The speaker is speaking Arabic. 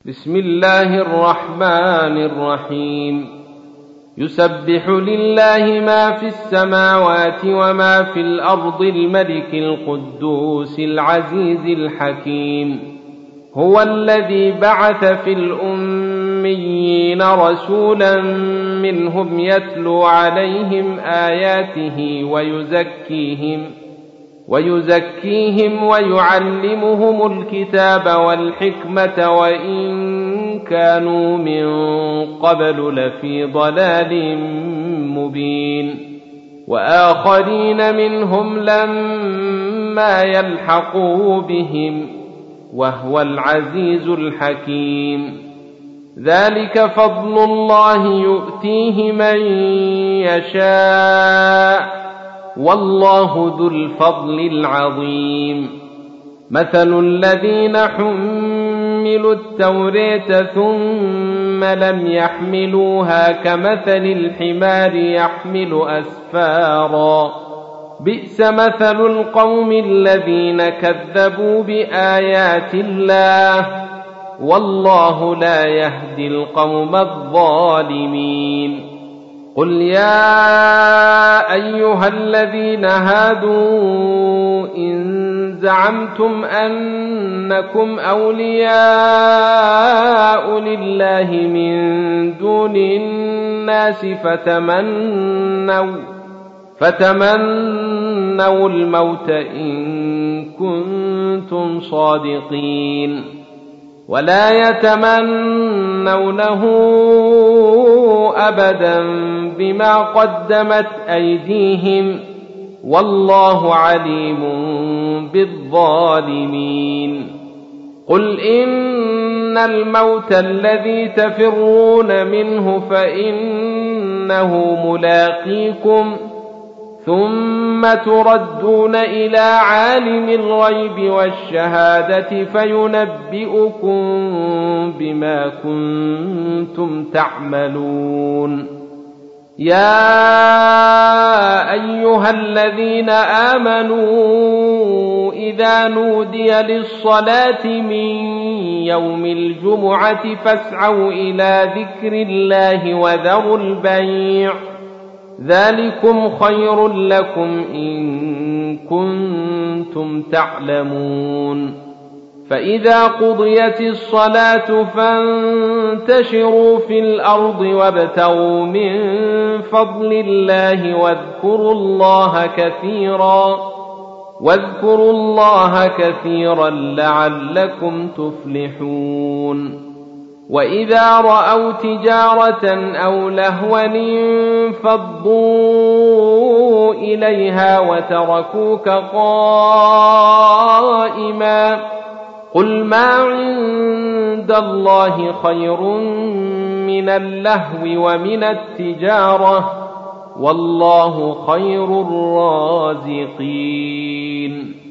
بسم الله الرحمن الرحيم. يسبح لله ما في السماوات وما في الأرض الملك القدوس العزيز الحكيم. هو الذي بعث في الأميين رسولا منهم يتلو عليهم آياته ويزكيهم ويعلمهم الكتاب والحكمة وإن كانوا من قبل لفي ضلال مبين. وآخرين منهم لما يلحقوا بهم وهو العزيز الحكيم. ذلك فضل الله يؤتيه من يشاء والله ذو الفضل العظيم. مثل الذين حملوا التوراة ثم لم يحملوها كمثل الحمار يحمل أسفارا بئس مثل القوم الذين كذبوا بآيات الله والله لا يهدي القوم الظالمين. قل يا أيها الذين هادوا إن زعمتم أنكم أولياء لله من دون الناس فتمنوا الموت إن كنتم صادقين ولا يتمنونه أبدا بما قدمت أيديهم والله عليم بالظالمين. قل إن الموت الذي تفرون منه فإنه ملاقيكم ثم تردون إلى عالم الغيب والشهادة فينبئكم بما كنتم تعملون. يا أيها الذين آمنوا إذا نودي للصلاة من يوم الجمعة فاسعوا إلى ذكر الله وذروا البيع ذلكم خير لكم إن كنتم تعلمون. فإذا قضيت الصلاة فانتشروا في الأرض وابتغوا من فضل الله واذكروا الله كثيرا لعلكم تفلحون. وإذا رأوا تجارة أو لهوا انفضوا إليها وتركوك قائما قل ما عند الله خير من اللهو ومن التجارة والله خير الرازقين.